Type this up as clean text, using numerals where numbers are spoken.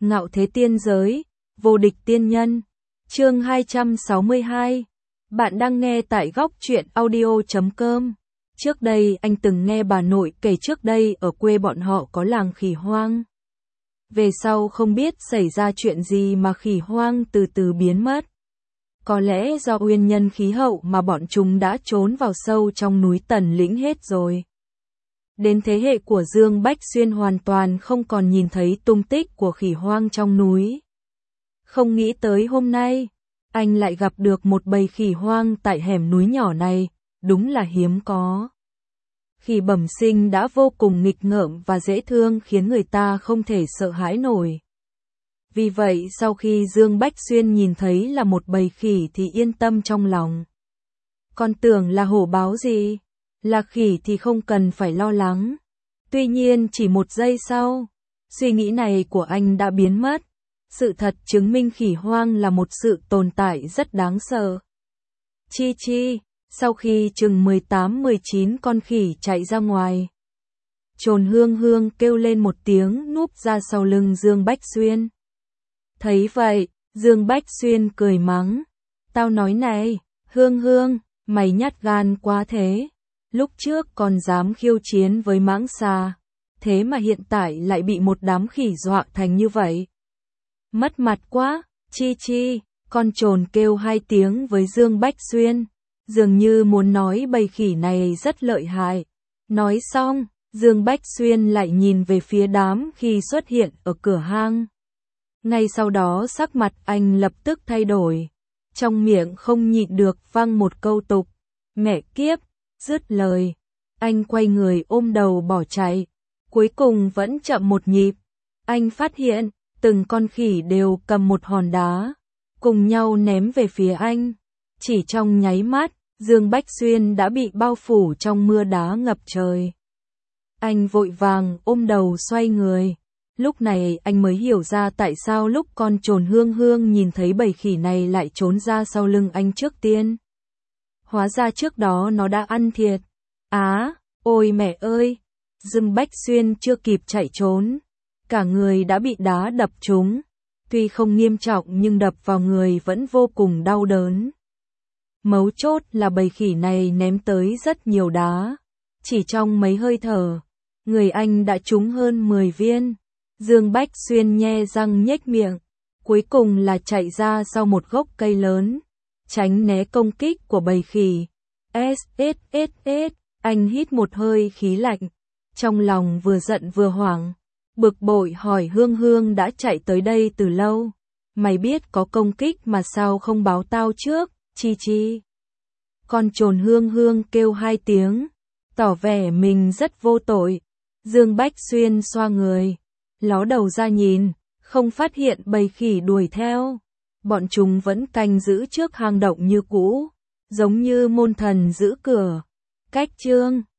Ngạo thế tiên giới, vô địch tiên nhân. Chương 262. Bạn đang nghe tại góc truyện audio.com. Trước đây anh từng nghe bà nội kể trước đây ở quê bọn họ có làng khỉ hoang. Về sau không biết xảy ra chuyện gì mà khỉ hoang từ từ biến mất. Có lẽ do nguyên nhân khí hậu mà bọn chúng đã trốn vào sâu trong núi Tần Lĩnh hết rồi. Đến thế hệ của Dương Bách Xuyên hoàn toàn không còn nhìn thấy tung tích của khỉ hoang trong núi. Không nghĩ tới hôm nay, anh lại gặp được một bầy khỉ hoang tại hẻm núi nhỏ này, đúng là hiếm có. Khỉ bẩm sinh đã vô cùng nghịch ngợm và dễ thương khiến người ta không thể sợ hãi nổi. Vì vậy sau khi Dương Bách Xuyên nhìn thấy là một bầy khỉ thì yên tâm trong lòng. Còn tưởng là hổ báo gì, là khỉ thì không cần phải lo lắng. Tuy nhiên chỉ một giây sau, suy nghĩ này của anh đã biến mất. Sự thật chứng minh khỉ hoang là một sự tồn tại rất đáng sợ. Chi chi, sau khi chừng 18-19 con khỉ chạy ra ngoài, Trồn Hương Hương kêu lên một tiếng núp ra sau lưng Dương Bách Xuyên. Thấy vậy, Dương Bách Xuyên cười mắng. Tao nói này, Hương Hương, mày nhát gan quá thế. Lúc trước còn dám khiêu chiến với mãng xà, thế mà hiện tại lại bị một đám khỉ dọa thành như vậy. Mất mặt quá, chi chi, con trồn kêu hai tiếng với Dương Bách Xuyên, dường như muốn nói bầy khỉ này rất lợi hại. Nói xong, Dương Bách Xuyên lại nhìn về phía đám khỉ xuất hiện ở cửa hang. Ngay sau đó sắc mặt anh lập tức thay đổi, trong miệng không nhịn được vang một câu tục, mẹ kiếp, dứt lời. Anh quay người ôm đầu bỏ chạy, cuối cùng vẫn chậm một nhịp. Anh phát hiện, từng con khỉ đều cầm một hòn đá, cùng nhau ném về phía anh. Chỉ trong nháy mắt, Dương Bách Xuyên đã bị bao phủ trong mưa đá ngập trời. Anh vội vàng ôm đầu xoay người. Lúc này anh mới hiểu ra tại sao lúc con trồn Hương Hương nhìn thấy bầy khỉ này lại trốn ra sau lưng anh trước tiên. Hóa ra trước đó nó đã ăn thiệt. Ôi mẹ ơi! Dương Bách Xuyên chưa kịp chạy trốn, cả người đã bị đá đập trúng. Tuy không nghiêm trọng nhưng đập vào người vẫn vô cùng đau đớn. Mấu chốt là bầy khỉ này ném tới rất nhiều đá. Chỉ trong mấy hơi thở, người anh đã trúng hơn 10 viên. Dương Bách Xuyên nhe răng nhếch miệng, cuối cùng là chạy ra sau một gốc cây lớn, tránh né công kích của bầy khỉ. Anh hít một hơi khí lạnh, trong lòng vừa giận vừa hoảng, bực bội hỏi Hương Hương đã chạy tới đây từ lâu, mày biết có công kích mà sao không báo tao trước, chi chi. Con trồn Hương Hương kêu hai tiếng, tỏ vẻ mình rất vô tội. Dương Bách Xuyên xoa người, ló đầu ra nhìn, không phát hiện bầy khỉ đuổi theo. Bọn chúng vẫn canh giữ trước hang động như cũ, giống như môn thần giữ cửa. Cách chương